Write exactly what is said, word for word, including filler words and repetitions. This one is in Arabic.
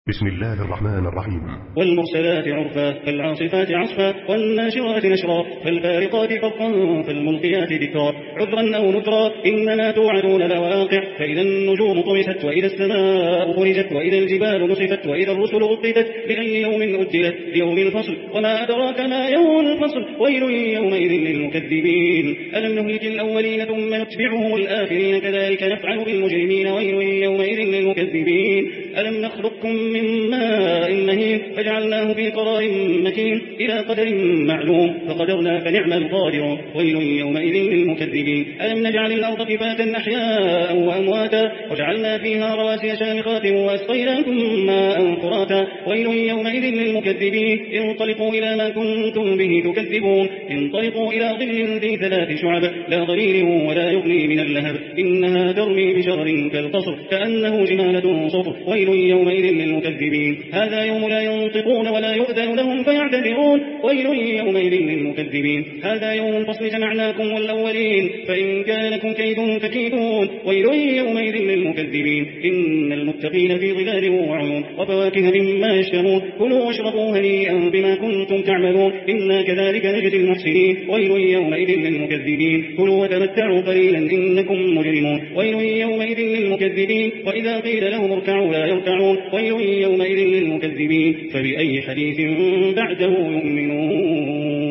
بسم الله الرحمن الرحيم. والمرسلات عرفا فالعاصفات عصفا والناشرات نشرا فالفارقات فرقا فالملقيات ذكرا عذرا أو نذرا إنما توعدون لواقع فإذا النجوم طمست وإذا السماء فرجت وإذا الجبال نصفت وإذا الرسل أقتت لأي يوم أجلت ليوم الفصل وما أدراك ما يوم الفصل ويل يومئذ للمكذبين ألم نهلك الأولين ثم نتبعهم الآخرين كذلك نفعل بالمجرمين ويل يومئذ للمكذبين ألم نخلقكم من ماء مهين فجعلناه في قرار مكين إلى قدر معلوم فقدرنا فنعم القادرون ويل يومئذ للمكذبين ألم نجعل الأرض كفاتا أحياء وأمواتا وجعلنا فيها رواسي شامخات وأسقيناكم ماء فراتا ويل يومئذ للمكذبين انطلقوا إلى ما كنتم به تكذبون انطلقوا إلى ظل ذي ثلاث شعب لا ضرير ولا يغني من اللهب إنها ترمي بشرر كالقصر كأنه جمالة صفر ويل يومئذ للمكذبين هذا يوم لا ينطقون ولا يؤذن لهم فيعتذرون ويل يومئذ للمكذبين هذا يوم الفصل جمعناكم والأولين فإن كان لكم كيد فكيدون ويل يومئذ للمكذبين إن المتقين في ظلال وعيون وفواكه مما يشتهون كلوا واشربوا هنيئا بما كنتم تعملون إنا كذلك نجزي المحسنين ويل يومئذ للمكذبين كلوا وتمتعوا قليلا إنكم مجرمون ويل يومئذ للمكذبين وإذا قيل لهم اركعوا لا يركعون ويل يومئذ للمكذبين فبأي حديث بعده يؤمنون.